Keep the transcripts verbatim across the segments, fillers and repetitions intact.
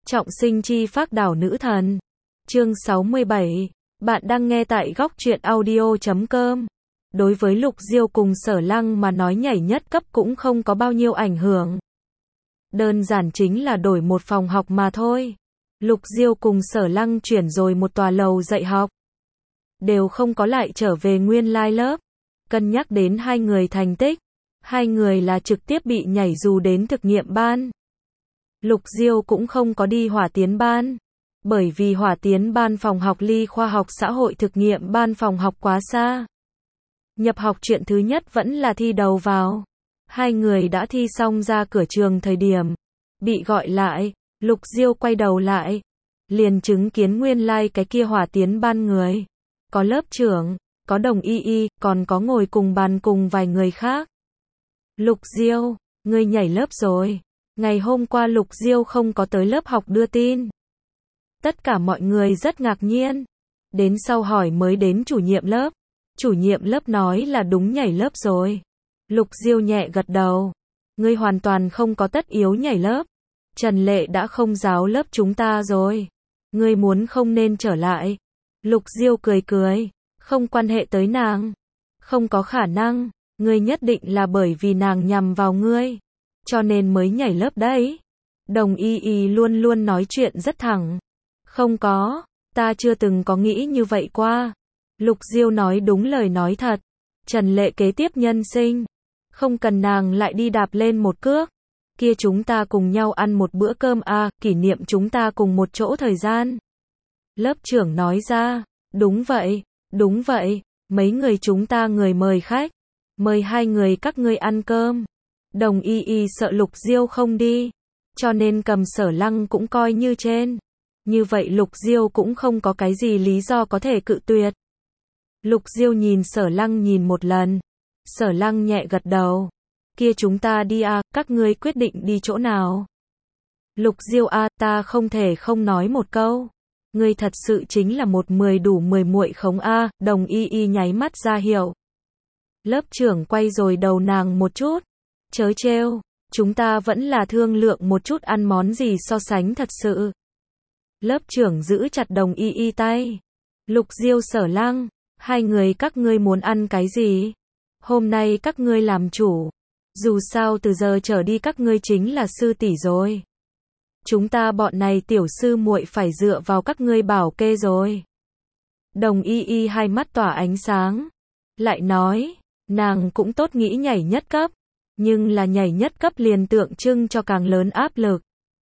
Trọng sinh chi phác đảo nữ thần. Chương sáu mươi bảy. Bạn đang nghe tại góc truyện audio chấm com. Đối với Lục Diêu cùng Sở Lăng mà nói nhảy nhất cấp cũng không có bao nhiêu ảnh hưởng. Đơn giản chính là đổi một phòng học mà thôi. Lục Diêu cùng Sở Lăng chuyển rồi một tòa lầu dạy học. Đều không có lại trở về nguyên lai lớp. Cân nhắc đến hai người thành tích, hai người là trực tiếp bị nhảy dù đến thực nghiệm ban. Lục Diêu cũng không có đi hỏa tiến ban, bởi vì hỏa tiến ban phòng học ly khoa học xã hội thực nghiệm ban phòng học quá xa. Nhập học chuyện thứ nhất vẫn là thi đầu vào. Hai người đã thi xong ra cửa trường thời điểm bị gọi lại, Lục Diêu quay đầu lại, liền chứng kiến nguyên lai like cái kia hỏa tiến ban người. Có lớp trưởng, có Đồng Y Y, còn có ngồi cùng bàn cùng vài người khác. Lục Diêu, ngươi nhảy lớp rồi. Ngày hôm qua Lục Diêu không có tới lớp học đưa tin. Tất cả mọi người rất ngạc nhiên. Đến sau hỏi mới đến chủ nhiệm lớp. Chủ nhiệm lớp nói là đúng nhảy lớp rồi. Lục Diêu nhẹ gật đầu. Ngươi hoàn toàn không có tất yếu nhảy lớp. Trần Lệ đã không giáo lớp chúng ta rồi. Ngươi muốn không nên trở lại. Lục Diêu cười cười. Không quan hệ tới nàng. Không có khả năng. Ngươi nhất định là bởi vì nàng nhằm vào ngươi, cho nên mới nhảy lớp đấy. Đồng Y Y luôn luôn nói chuyện rất thẳng. Không có, ta chưa từng có nghĩ như vậy qua. Lục Diêu nói đúng lời nói thật. Trần Lệ kế tiếp nhân sinh. Không cần nàng lại đi đạp lên một cước. Kia chúng ta cùng nhau ăn một bữa cơm à, kỷ niệm chúng ta cùng một chỗ thời gian. Lớp trưởng nói ra, đúng vậy, đúng vậy, mấy người chúng ta người mời khách. Mời hai người các ngươi ăn cơm. Đồng Y Y sợ Lục Diêu không đi, cho nên cầm Sở Lăng cũng coi như trên. Như vậy Lục Diêu cũng không có cái gì lý do có thể cự tuyệt. Lục Diêu nhìn Sở Lăng nhìn một lần. Sở Lăng nhẹ gật đầu. Kia chúng ta đi à, các ngươi quyết định đi chỗ nào? Lục Diêu à, ta không thể không nói một câu. Ngươi thật sự chính là một mười đủ mười muội khống a. À, Đồng Y Y nháy mắt ra hiệu. Lớp trưởng quay rồi đầu nàng một chút. Chớ trêu, chúng ta vẫn là thương lượng một chút ăn món gì so sánh thật sự. Lớp trưởng giữ chặt Đồng Y Y tay. Lục Diêu Sở Lăng, hai người các ngươi muốn ăn cái gì? Hôm nay các ngươi làm chủ. Dù sao từ giờ trở đi các ngươi chính là sư tỷ rồi. Chúng ta bọn này tiểu sư muội phải dựa vào các ngươi bảo kê rồi. Đồng Y Y hai mắt tỏa ánh sáng. Lại nói, nàng cũng tốt nghĩ nhảy nhất cấp, nhưng là nhảy nhất cấp liền tượng trưng cho càng lớn áp lực.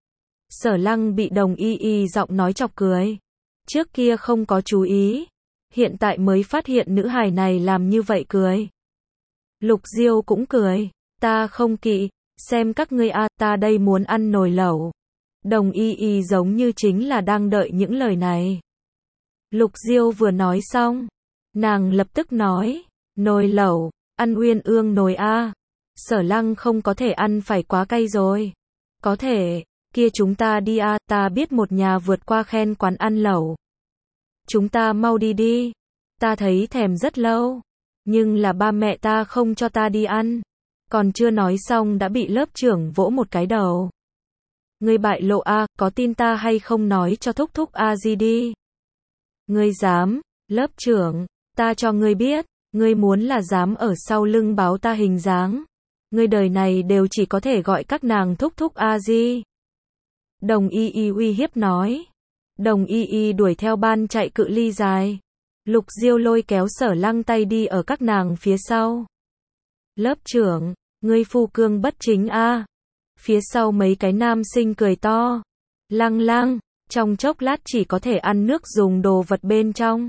Sở Lăng bị Đồng Y Y giọng nói chọc cười. Trước kia không có chú ý, hiện tại mới phát hiện nữ hài này làm như vậy cười. Lục Diêu cũng cười. Ta không kỵ, xem các ngươi a, à, ta đây muốn ăn nồi lẩu. Đồng Y Y giống như chính là đang đợi những lời này. Lục Diêu vừa nói xong, nàng lập tức nói, nồi lẩu, ăn uyên ương nồi a. Sở Lăng không có thể ăn phải quá cay rồi. Có thể, kia chúng ta đi a, ta biết một nhà vượt qua khen quán ăn lẩu. Chúng ta mau đi đi. Ta thấy thèm rất lâu, nhưng là ba mẹ ta không cho ta đi ăn. Còn chưa nói xong đã bị lớp trưởng vỗ một cái đầu. Ngươi bại lộ a, có tin ta hay không nói cho thúc thúc a gì đi. Ngươi dám, lớp trưởng, ta cho ngươi biết. Ngươi muốn là dám ở sau lưng báo ta hình dáng. Ngươi đời này đều chỉ có thể gọi các nàng thúc thúc a di. Đồng Y Y uy hiếp nói. Đồng Y Y đuổi theo ban chạy cự ly dài. Lục Diêu lôi kéo Sở Lăng tay đi ở các nàng phía sau. Lớp trưởng, ngươi phu cương bất chính a. Phía sau mấy cái nam sinh cười to. Lăng Lăng, trong chốc lát chỉ có thể ăn nước dùng đồ vật bên trong.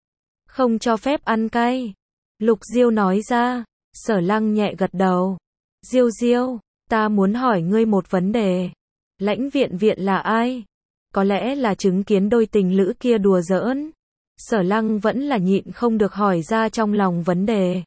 Không cho phép ăn cay. Lục Diêu nói ra. Sở Lăng nhẹ gật đầu. Diêu Diêu, ta muốn hỏi ngươi một vấn đề. Lãnh viện viện là ai? Có lẽ là chứng kiến đôi tình lữ kia đùa giỡn. Sở Lăng vẫn là nhịn không được hỏi ra trong lòng vấn đề.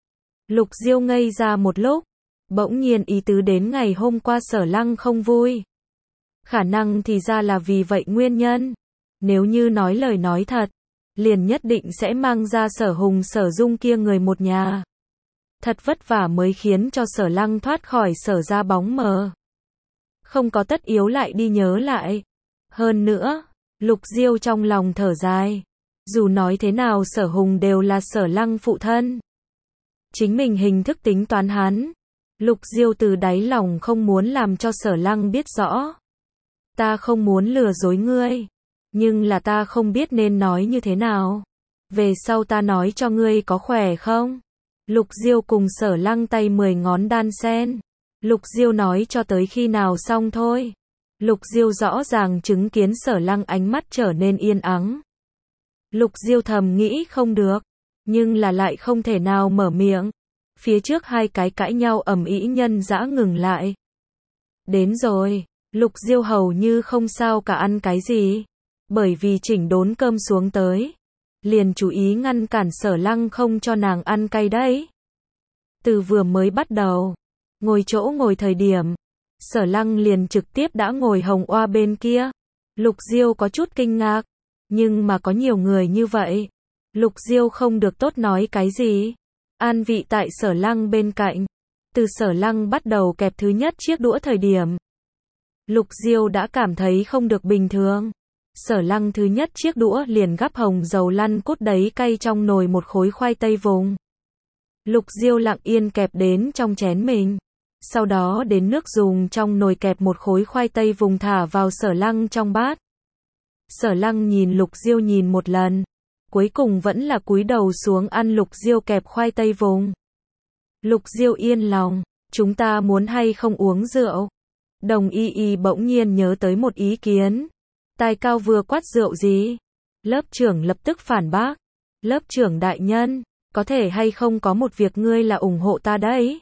Lục Diêu ngây ra một lúc. Bỗng nhiên ý tứ đến ngày hôm qua Sở Lăng không vui. Khả năng thì ra là vì vậy nguyên nhân. Nếu như nói lời nói thật, liền nhất định sẽ mang ra Sở Hùng Sở Dung kia người một nhà. Thật vất vả mới khiến cho Sở Lăng thoát khỏi Sở ra bóng mờ. Không có tất yếu lại đi nhớ lại. Hơn nữa, Lục Diêu trong lòng thở dài. Dù nói thế nào Sở Hùng đều là Sở Lăng phụ thân. Chính mình hình thức tính toán hắn. Lục Diêu từ đáy lòng không muốn làm cho Sở Lăng biết rõ. Ta không muốn lừa dối ngươi. Nhưng là ta không biết nên nói như thế nào. Về sau ta nói cho ngươi có khỏe không? Lục Diêu cùng Sở Lăng tay mười ngón đan sen. Lục Diêu nói cho tới khi nào xong thôi. Lục Diêu rõ ràng chứng kiến Sở Lăng ánh mắt trở nên yên ắng. Lục Diêu thầm nghĩ không được, nhưng là lại không thể nào mở miệng. Phía trước hai cái cãi nhau ầm ĩ nhân dã ngừng lại. Đến rồi, Lục Diêu hầu như không sao cả ăn cái gì, bởi vì chỉnh đốn cơm xuống tới, liền chú ý ngăn cản Sở Lăng không cho nàng ăn cay đấy. Từ vừa mới bắt đầu, ngồi chỗ ngồi thời điểm, Sở Lăng liền trực tiếp đã ngồi hồng oa bên kia. Lục Diêu có chút kinh ngạc, nhưng mà có nhiều người như vậy, Lục Diêu không được tốt nói cái gì. An vị tại Sở Lăng bên cạnh. Từ Sở Lăng bắt đầu kẹp thứ nhất chiếc đũa thời điểm, Lục Diêu đã cảm thấy không được bình thường. Sở Lăng thứ nhất chiếc đũa liền gắp hồng dầu lăn cút đấy cay trong nồi một khối khoai tây vùng. Lục Diêu lặng yên kẹp đến trong chén mình. Sau đó đến nước dùng trong nồi kẹp một khối khoai tây vùng thả vào Sở Lăng trong bát. Sở Lăng nhìn Lục Diêu nhìn một lần, cuối cùng vẫn là cúi đầu xuống ăn Lục Diêu kẹp khoai tây vùng. Lục Diêu yên lòng, chúng ta muốn hay không uống rượu? Đồng Y Y bỗng nhiên nhớ tới một ý kiến. Tài cao vừa quát rượu gì? Lớp trưởng lập tức phản bác. Lớp trưởng đại nhân, có thể hay không có một việc ngươi là ủng hộ ta đấy?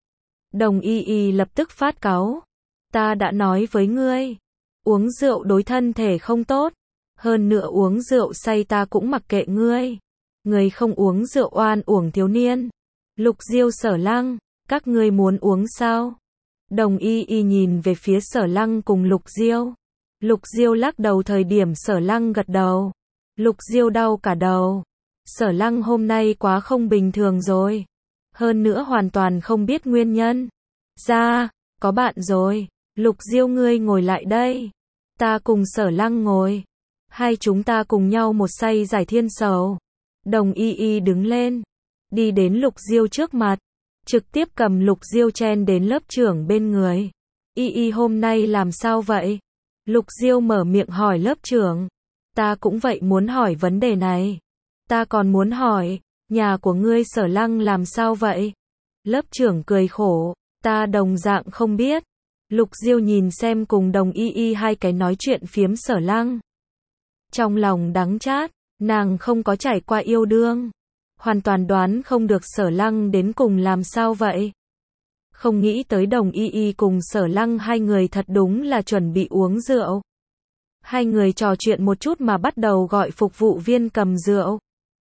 Đồng Y Y lập tức phát cáu. Ta đã nói với ngươi, uống rượu đối thân thể không tốt. Hơn nữa uống rượu say ta cũng mặc kệ ngươi. Ngươi không uống rượu oan uổng thiếu niên. Lục Diêu Sở Lăng, các ngươi muốn uống sao? Đồng Y Y nhìn về phía Sở Lăng cùng Lục Diêu. Lục Diêu lắc đầu thời điểm Sở Lăng gật đầu. Lục Diêu đau cả đầu. Sở Lăng hôm nay quá không bình thường rồi. Hơn nữa hoàn toàn không biết nguyên nhân. Ra, có bạn rồi. Lục Diêu ngươi ngồi lại đây. Ta cùng Sở Lăng ngồi. Hai chúng ta cùng nhau một say giải thiên sầu. Đồng Y Y đứng lên, đi đến Lục Diêu trước mặt, trực tiếp cầm Lục Diêu chen đến lớp trưởng bên người. Y Y hôm nay làm sao vậy? Lục Diêu mở miệng hỏi lớp trưởng. Ta cũng vậy muốn hỏi vấn đề này. Ta còn muốn hỏi, nhà của ngươi Sở Lăng làm sao vậy? Lớp trưởng cười khổ, ta đồng dạng không biết. Lục Diêu nhìn xem cùng Đồng Y Y hai cái nói chuyện phiếm Sở Lăng. Trong lòng đắng chát, nàng không có trải qua yêu đương. Hoàn toàn đoán không được Sở Lăng đến cùng làm sao vậy. Không nghĩ tới Đồng Y Y cùng Sở Lăng hai người thật đúng là chuẩn bị uống rượu. Hai người trò chuyện một chút mà bắt đầu gọi phục vụ viên cầm rượu.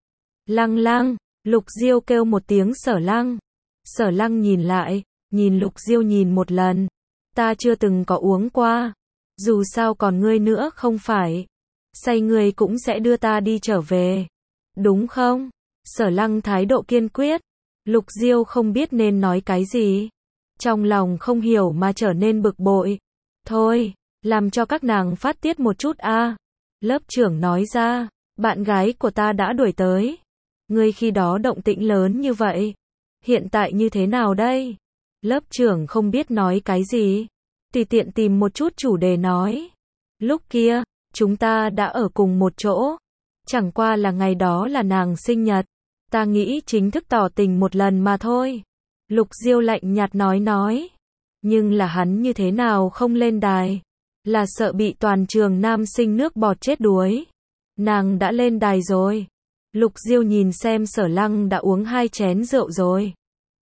Lăng Lăng, Lục Diêu kêu một tiếng Sở Lăng. Sở Lăng nhìn lại, nhìn Lục Diêu nhìn một lần. Ta chưa từng có uống qua. Dù sao còn ngươi nữa không phải. Say ngươi cũng sẽ đưa ta đi trở về. Đúng không? Sở Lăng thái độ kiên quyết. Lục Diêu không biết nên nói cái gì. Trong lòng không hiểu mà trở nên bực bội. Thôi, làm cho các nàng phát tiết một chút a. À. Lớp trưởng nói ra, bạn gái của ta đã đuổi tới. Ngươi khi đó động tĩnh lớn như vậy. Hiện tại như thế nào đây? Lớp trưởng không biết nói cái gì. Tùy tiện tìm một chút chủ đề nói. Lúc kia, chúng ta đã ở cùng một chỗ. Chẳng qua là ngày đó là nàng sinh nhật. Ta nghĩ chính thức tỏ tình một lần mà thôi. Lục Diêu lạnh nhạt nói nói. Nhưng là hắn như thế nào không lên đài? Là sợ bị toàn trường nam sinh nước bọt chết đuối. Nàng đã lên đài rồi. Lục Diêu nhìn xem Sở Lăng đã uống hai chén rượu rồi.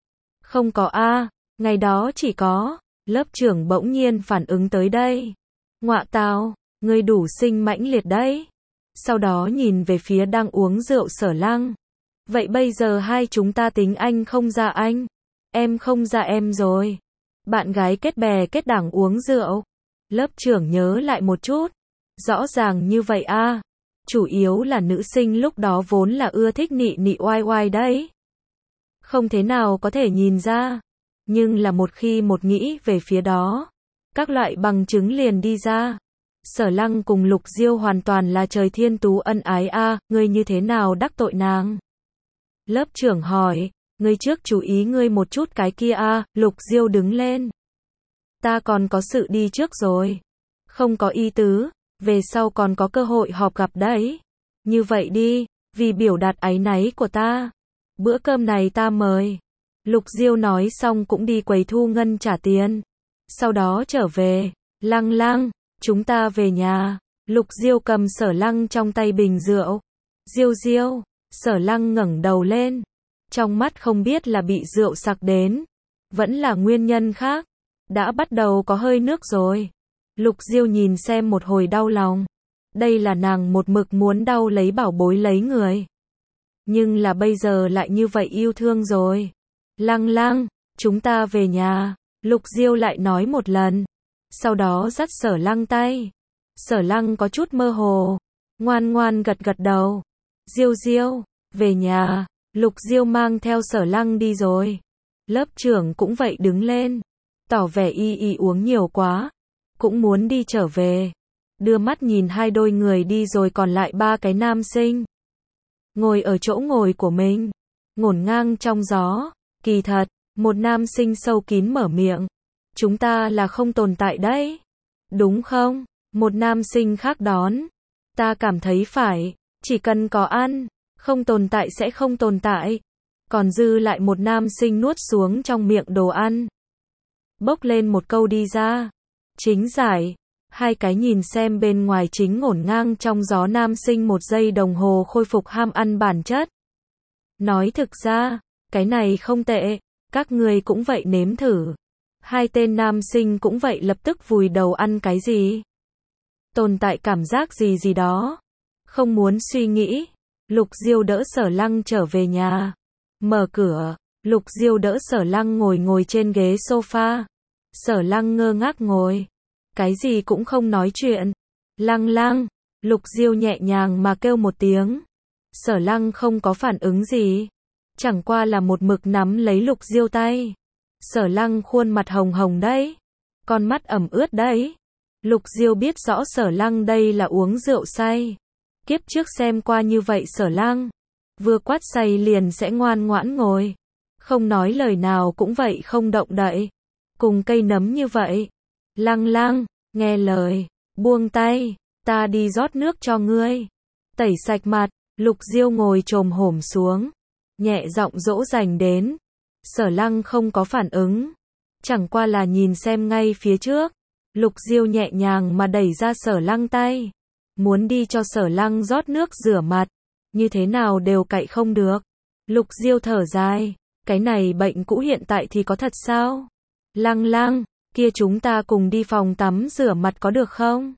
Không có a, à, ngày đó chỉ có. Lớp trưởng bỗng nhiên phản ứng tới đây. Ngọa tào, ngươi đủ sinh mãnh liệt đấy. Sau đó nhìn về phía đang uống rượu Sở Lăng. Vậy bây giờ hai chúng ta tính anh không ra anh, em không ra em rồi. Bạn gái kết bè kết đảng uống rượu. Lớp trưởng nhớ lại một chút. Rõ ràng như vậy a. À. Chủ yếu là nữ sinh lúc đó vốn là ưa thích nị nị oai oai đấy. Không thế nào có thể nhìn ra. Nhưng là một khi một nghĩ về phía đó, các loại bằng chứng liền đi ra. Sở Lăng cùng Lục Diêu hoàn toàn là trời thiên tú ân ái a, ngươi như thế nào đắc tội nàng? Lớp trưởng hỏi, ngươi trước chú ý ngươi một chút cái kia a, Lục Diêu đứng lên. Ta còn có sự đi trước rồi. Không có ý tứ, về sau còn có cơ hội họp gặp đấy. Như vậy đi, vì biểu đạt áy náy của ta. Bữa cơm này ta mời. Lục Diêu nói xong cũng đi quầy thu ngân trả tiền. Sau đó trở về. Lăng Lăng, chúng ta về nhà. Lục Diêu cầm Sở Lăng trong tay bình rượu. Diêu Diêu, Sở Lăng ngẩng đầu lên. Trong mắt không biết là bị rượu sặc đến, vẫn là nguyên nhân khác. Đã bắt đầu có hơi nước rồi. Lục Diêu nhìn xem một hồi đau lòng. Đây là nàng một mực muốn đau lấy bảo bối lấy người. Nhưng là bây giờ lại như vậy yêu thương rồi. Lăng Lăng, chúng ta về nhà. Lục Diêu lại nói một lần. Sau đó dắt Sở Lăng tay. Sở Lăng có chút mơ hồ. Ngoan ngoan gật gật đầu. Diêu Diêu, về nhà. Lục Diêu mang theo Sở Lăng đi rồi. Lớp trưởng cũng vậy đứng lên. Tỏ vẻ y y uống nhiều quá. Cũng muốn đi trở về. Đưa mắt nhìn hai đôi người đi rồi còn lại ba cái nam sinh. Ngồi ở chỗ ngồi của mình. Ngổn ngang trong gió. Kỳ thật, một nam sinh sâu kín mở miệng. Chúng ta là không tồn tại đấy. Đúng không? Một nam sinh khác đón. Ta cảm thấy phải. Chỉ cần có ăn. Không tồn tại sẽ không tồn tại. Còn dư lại một nam sinh nuốt xuống trong miệng đồ ăn. Bốc lên một câu đi ra. Chính giải. Hai cái nhìn xem bên ngoài chính ngổn ngang trong gió nam sinh một giây đồng hồ khôi phục ham ăn bản chất. Nói thực ra, cái này không tệ. Các người cũng vậy nếm thử. Hai tên nam sinh cũng vậy lập tức vùi đầu ăn cái gì. Tồn tại cảm giác gì gì đó. Không muốn suy nghĩ. Lục Diêu đỡ Sở Lăng trở về nhà. Mở cửa. Lục Diêu đỡ Sở Lăng ngồi ngồi trên ghế sofa. Sở Lăng ngơ ngác ngồi. Cái gì cũng không nói chuyện. Lăng Lăng. Lục Diêu nhẹ nhàng mà kêu một tiếng. Sở Lăng không có phản ứng gì. Chẳng qua là một mực nắm lấy Lục Diêu tay. Sở Lăng khuôn mặt hồng hồng đấy. Con mắt ẩm ướt đấy. Lục Diêu biết rõ Sở Lăng đây là uống rượu say. Kiếp trước xem qua như vậy Sở Lăng. Vừa quát say liền sẽ ngoan ngoãn ngồi. Không nói lời nào cũng vậy không động đậy. Cùng cây nấm như vậy. Lăng Lăng, nghe lời. Buông tay. Ta đi rót nước cho ngươi. Tẩy sạch mặt. Lục Diêu ngồi chồm hổm xuống. Nhẹ giọng dỗ dành đến. Sở Lăng không có phản ứng. Chẳng qua là nhìn xem ngay phía trước. Lục Diêu nhẹ nhàng mà đẩy ra Sở Lăng tay. Muốn đi cho Sở Lăng rót nước rửa mặt. Như thế nào đều cậy không được. Lục Diêu thở dài. Cái này bệnh cũ hiện tại thì có thật sao? Lăng Lăng, kia chúng ta cùng đi phòng tắm rửa mặt có được không?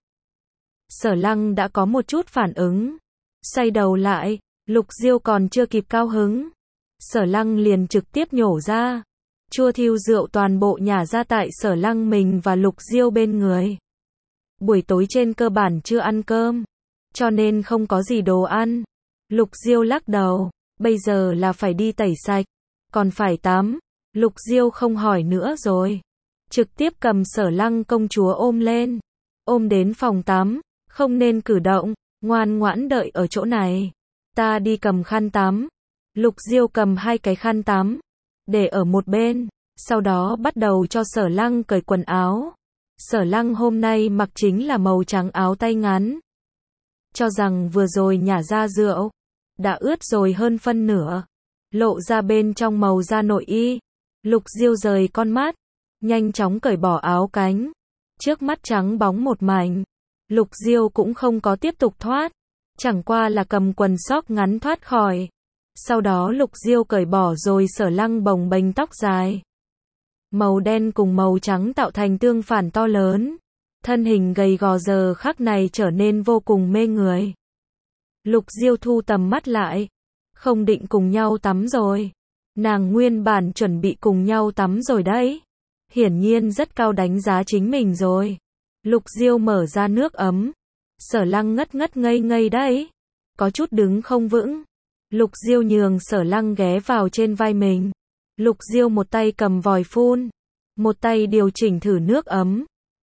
Sở Lăng đã có một chút phản ứng. Xoay đầu lại. Lục Diêu còn chưa kịp cao hứng. Sở Lăng liền trực tiếp nhổ ra. Chua thiêu rượu toàn bộ nhả ra tại Sở Lăng mình và Lục Diêu bên người. Buổi tối trên cơ bản chưa ăn cơm. Cho nên không có gì đồ ăn. Lục Diêu lắc đầu. Bây giờ là phải đi tẩy sạch. Còn phải tắm. Lục Diêu không hỏi nữa rồi. Trực tiếp cầm Sở Lăng công chúa ôm lên. Ôm đến phòng tắm. Không nên cử động. Ngoan ngoãn đợi ở chỗ này. Ta đi cầm khăn tắm. Lục Diêu cầm hai cái khăn tắm. Để ở một bên. Sau đó bắt đầu cho Sở Lăng cởi quần áo. Sở Lăng hôm nay mặc chính là màu trắng áo tay ngắn. Cho rằng vừa rồi nhả ra rượu. Đã ướt rồi hơn phân nửa. Lộ ra bên trong màu da nội y. Lục Diêu rời con mắt. Nhanh chóng cởi bỏ áo cánh. Trước mắt trắng bóng một mảnh. Lục Diêu cũng không có tiếp tục thoát. Chẳng qua là cầm quần sóc ngắn thoát khỏi. Sau đó Lục Diêu cởi bỏ rồi Sở Lăng bồng bềnh tóc dài. Màu đen cùng màu trắng tạo thành tương phản to lớn. Thân hình gầy gò giờ khắc này trở nên vô cùng mê người. Lục Diêu thu tầm mắt lại. Không định cùng nhau tắm rồi. Nàng nguyên bản chuẩn bị cùng nhau tắm rồi đấy. Hiển nhiên rất cao đánh giá chính mình rồi. Lục Diêu mở ra nước ấm. Sở Lăng ngất ngất ngây ngây đấy. Có chút đứng không vững. Lục Diêu nhường Sở Lăng ghé vào trên vai mình. Lục Diêu một tay cầm vòi phun. Một tay điều chỉnh thử nước ấm.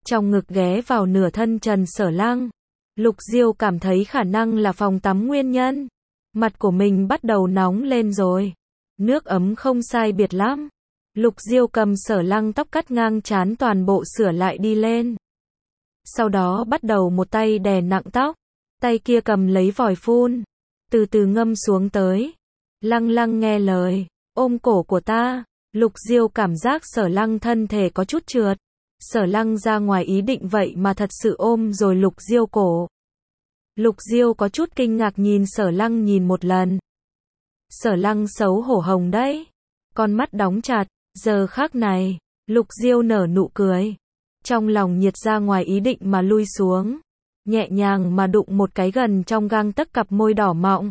trong ngực ghé vào nửa thân Trần Sở Lăng. Lục Diêu cảm thấy khả năng là phòng tắm nguyên nhân. Mặt của mình bắt đầu nóng lên rồi. Nước ấm không sai biệt lắm. Lục Diêu cầm Sở Lăng tóc cắt ngang trán toàn bộ sửa lại đi lên. Sau đó bắt đầu một tay đè nặng tóc, tay kia cầm lấy vòi phun, từ từ ngâm xuống tới. Lăng Lăng nghe lời, ôm cổ của ta. Lục Diêu cảm giác Sở Lăng thân thể có chút trượt. Sở Lăng ra ngoài ý định vậy mà thật sự ôm rồi Lục Diêu cổ. Lục Diêu có chút kinh ngạc nhìn Sở Lăng nhìn một lần. Sở Lăng xấu hổ hồng đấy, con mắt đóng chặt. Giờ khắc này, Lục Diêu nở nụ cười. Trong lòng nhiệt ra ngoài ý định mà lui xuống. Nhẹ nhàng mà đụng một cái gần trong gang tấc cặp môi đỏ mọng.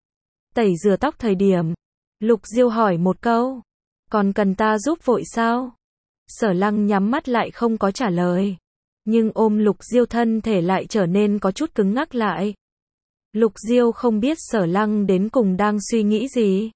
Tẩy rửa tóc thời điểm, Lục Diêu hỏi một câu. Còn cần ta giúp vội sao? Sở Lăng nhắm mắt lại không có trả lời. Nhưng ôm Lục Diêu thân thể lại trở nên có chút cứng ngắc lại. Lục Diêu không biết Sở Lăng đến cùng đang suy nghĩ gì.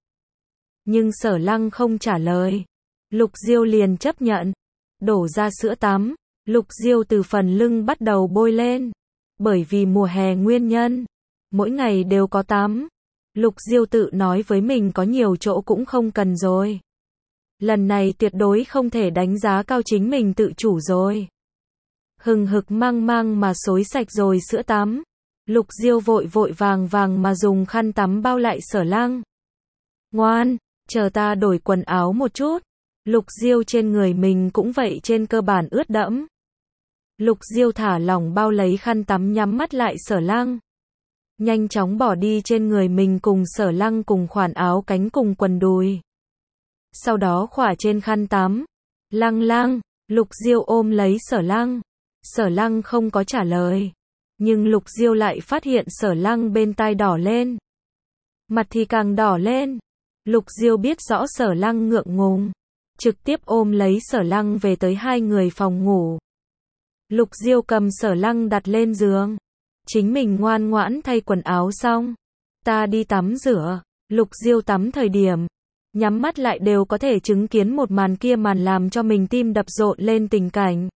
Nhưng Sở Lăng không trả lời. Lục Diêu liền chấp nhận. Đổ ra sữa tắm. Lục Diêu từ phần lưng bắt đầu bôi lên. Bởi vì mùa hè nguyên nhân, mỗi ngày đều có tắm. Lục Diêu tự nói với mình có nhiều chỗ cũng không cần rồi. Lần này tuyệt đối không thể đánh giá cao chính mình tự chủ rồi. Hừng hực mang mang mà xối sạch rồi sữa tắm. Lục Diêu vội vội vàng vàng mà dùng khăn tắm bao lại Sở Lăng. Ngoan, chờ ta đổi quần áo một chút. Lục Diêu trên người mình cũng vậy trên cơ bản ướt đẫm. Lục Diêu thả lỏng bao lấy khăn tắm nhắm mắt lại Sở Lăng. Nhanh chóng bỏ đi trên người mình cùng Sở Lăng cùng khoản áo cánh cùng quần đùi. Sau đó khỏa trên khăn tắm. Lăng Lăng, Lục Diêu ôm lấy Sở Lăng. Sở Lăng không có trả lời. Nhưng Lục Diêu lại phát hiện Sở Lăng bên tai đỏ lên. Mặt thì càng đỏ lên. Lục Diêu biết rõ Sở Lăng ngượng ngùng. Trực tiếp ôm lấy Sở Lăng về tới hai người phòng ngủ. Lục Diêu cầm Sở Lăng đặt lên giường. Chính mình ngoan ngoãn thay quần áo xong. Ta đi tắm rửa. Lục Diêu tắm thời điểm. Nhắm mắt lại đều có thể chứng kiến một màn kia màn làm cho mình tim đập rộn lên tình cảnh.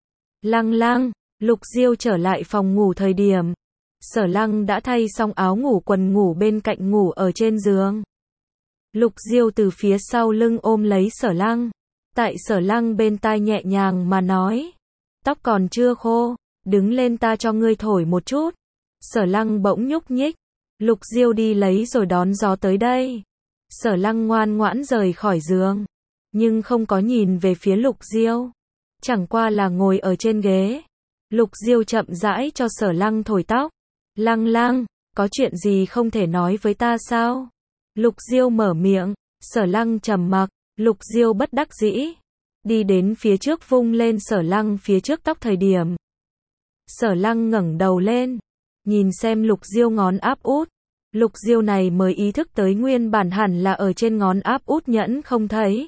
Lăng Lăng, Lục Diêu trở lại phòng ngủ thời điểm. Sở Lăng đã thay xong áo ngủ quần ngủ bên cạnh ngủ ở trên giường. Lục Diêu từ phía sau lưng ôm lấy Sở Lăng. Tại Sở Lăng bên tai nhẹ nhàng mà nói. Tóc còn chưa khô, đứng lên ta cho ngươi thổi một chút. Sở Lăng bỗng nhúc nhích. Lục Diêu đi lấy rồi đón gió tới đây. Sở Lăng ngoan ngoãn rời khỏi giường. Nhưng không có nhìn về phía Lục Diêu. Chẳng qua là ngồi ở trên ghế. Lục Diêu chậm rãi cho Sở Lăng thổi tóc. Lăng Lăng, có chuyện gì không thể nói với ta sao? Lục Diêu mở miệng. Sở Lăng trầm mặc. Lục Diêu bất đắc dĩ. Đi đến phía trước vung lên Sở Lăng phía trước tóc thời điểm. Sở Lăng ngẩng đầu lên. Nhìn xem Lục Diêu ngón áp út. Lục Diêu này mới ý thức tới nguyên bản hẳn là ở trên ngón áp út nhẫn không thấy.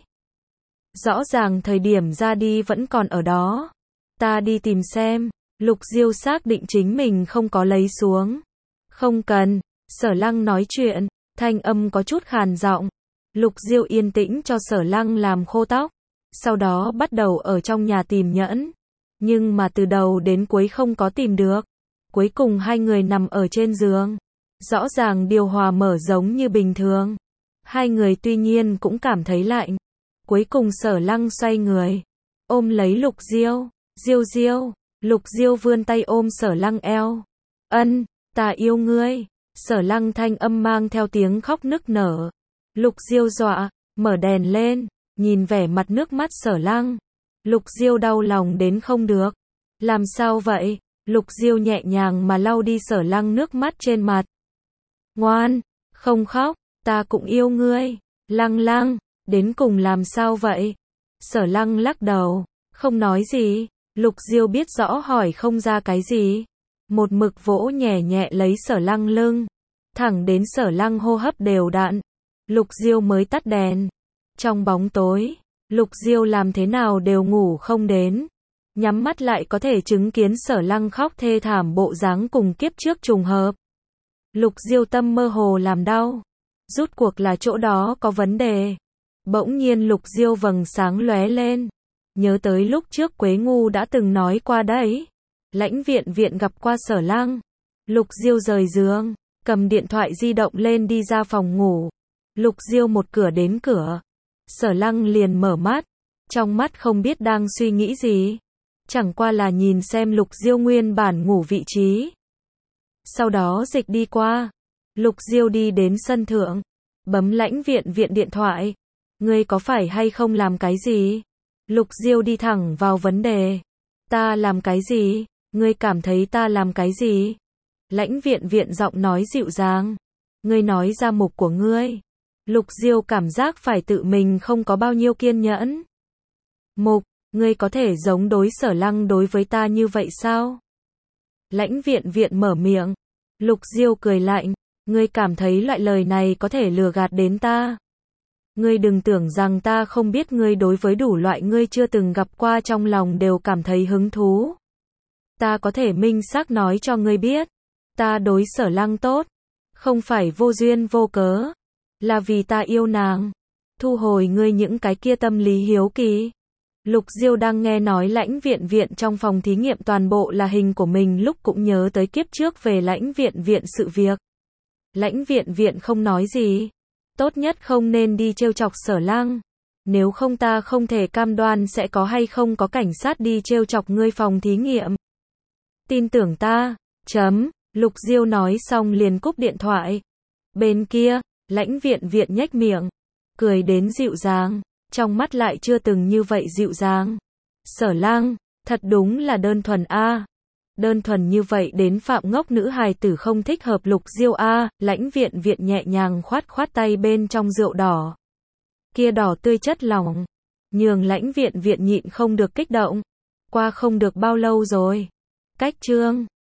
Rõ ràng thời điểm ra đi vẫn còn ở đó. Ta đi tìm xem. Lục Diêu xác định chính mình không có lấy xuống. Không cần. Sở Lăng nói chuyện. Thanh âm có chút khàn giọng. Lục Diêu yên tĩnh cho Sở Lăng làm khô tóc. Sau đó bắt đầu ở trong nhà tìm nhẫn. Nhưng mà từ đầu đến cuối không có tìm được. Cuối cùng hai người nằm ở trên giường. Rõ ràng điều hòa mở giống như bình thường. Hai người tuy nhiên cũng cảm thấy lạnh. Cuối cùng Sở Lăng xoay người. Ôm lấy Lục Diêu. Diêu Diêu. Lục Diêu vươn tay ôm Sở Lăng eo. Ân, ta yêu ngươi. Sở Lăng thanh âm mang theo tiếng khóc nức nở. Lục Diêu dọa, mở đèn lên. Nhìn vẻ mặt nước mắt Sở Lăng. Lục Diêu đau lòng đến không được. Làm sao vậy? Lục Diêu nhẹ nhàng mà lau đi Sở Lăng nước mắt trên mặt. Ngoan, không khóc, ta cũng yêu ngươi. Lăng Lăng, đến cùng làm sao vậy? Sở Lăng lắc đầu, không nói gì. Lục Diêu biết rõ hỏi không ra cái gì. Một mực vỗ nhẹ nhẹ lấy Sở Lăng lưng. Thẳng đến Sở Lăng hô hấp đều đặn. Lục Diêu mới tắt đèn. Trong bóng tối, Lục Diêu làm thế nào đều ngủ không đến. Nhắm mắt lại có thể chứng kiến Sở Lăng khóc thê thảm bộ dáng cùng kiếp trước trùng hợp. Lục Diêu tâm mơ hồ làm đau. Rút cuộc là chỗ đó có vấn đề. Bỗng nhiên Lục Diêu vầng sáng lóe lên. Nhớ tới lúc trước Quế Ngu đã từng nói qua đấy. Lãnh viện viện gặp qua Sở Lăng. Lục Diêu rời giường, cầm điện thoại di động lên đi ra phòng ngủ. Lục Diêu một cửa đến cửa. Sở Lăng liền mở mắt. Trong mắt không biết đang suy nghĩ gì. Chẳng qua là nhìn xem Lục Diêu nguyên bản ngủ vị trí. Sau đó dịch đi qua. Lục Diêu đi đến sân thượng. Bấm lãnh viện viện điện thoại. Ngươi có phải hay không làm cái gì? Lục Diêu đi thẳng vào vấn đề. Ta làm cái gì? Ngươi cảm thấy ta làm cái gì? Lãnh viện viện giọng nói dịu dàng. Ngươi nói ra mục của ngươi. Lục Diêu cảm giác phải tự mình không có bao nhiêu kiên nhẫn. Mục, ngươi có thể giống đối Sở Lăng đối với ta như vậy sao? Lãnh viện viện mở miệng. Lục Diêu cười lạnh. Ngươi cảm thấy loại lời này có thể lừa gạt đến ta. Ngươi đừng tưởng rằng ta không biết ngươi đối với đủ loại ngươi chưa từng gặp qua trong lòng đều cảm thấy hứng thú. Ta có thể minh xác nói cho ngươi biết. Ta đối Sở Lăng tốt. Không phải vô duyên vô cớ. Là vì ta yêu nàng. Thu hồi ngươi những cái kia tâm lý hiếu kỳ. Lục Diêu đang nghe nói lãnh viện viện trong phòng thí nghiệm toàn bộ là hình của mình lúc cũng nhớ tới kiếp trước về lãnh viện viện sự việc. Lãnh viện viện không nói gì. Tốt nhất không nên đi trêu chọc Sở Lăng. Nếu không ta không thể cam đoan sẽ có hay không có cảnh sát đi trêu chọc ngươi phòng thí nghiệm. Tin tưởng ta. Chấm. Lục Diêu nói xong liền cúp điện thoại. Bên kia, lãnh viện viện nhếch miệng. Cười đến dịu dàng. Trong mắt lại chưa từng như vậy dịu dàng. Sở Lăng, thật đúng là đơn thuần a. Đơn thuần như vậy đến phạm ngốc nữ hài tử không thích hợp Lục Diêu a. Lãnh viện viện nhẹ nhàng khoát khoát tay bên trong rượu đỏ. Kia đỏ tươi chất lỏng. Nhường lãnh viện viện nhịn không được kích động. Qua không được bao lâu rồi. Cách chương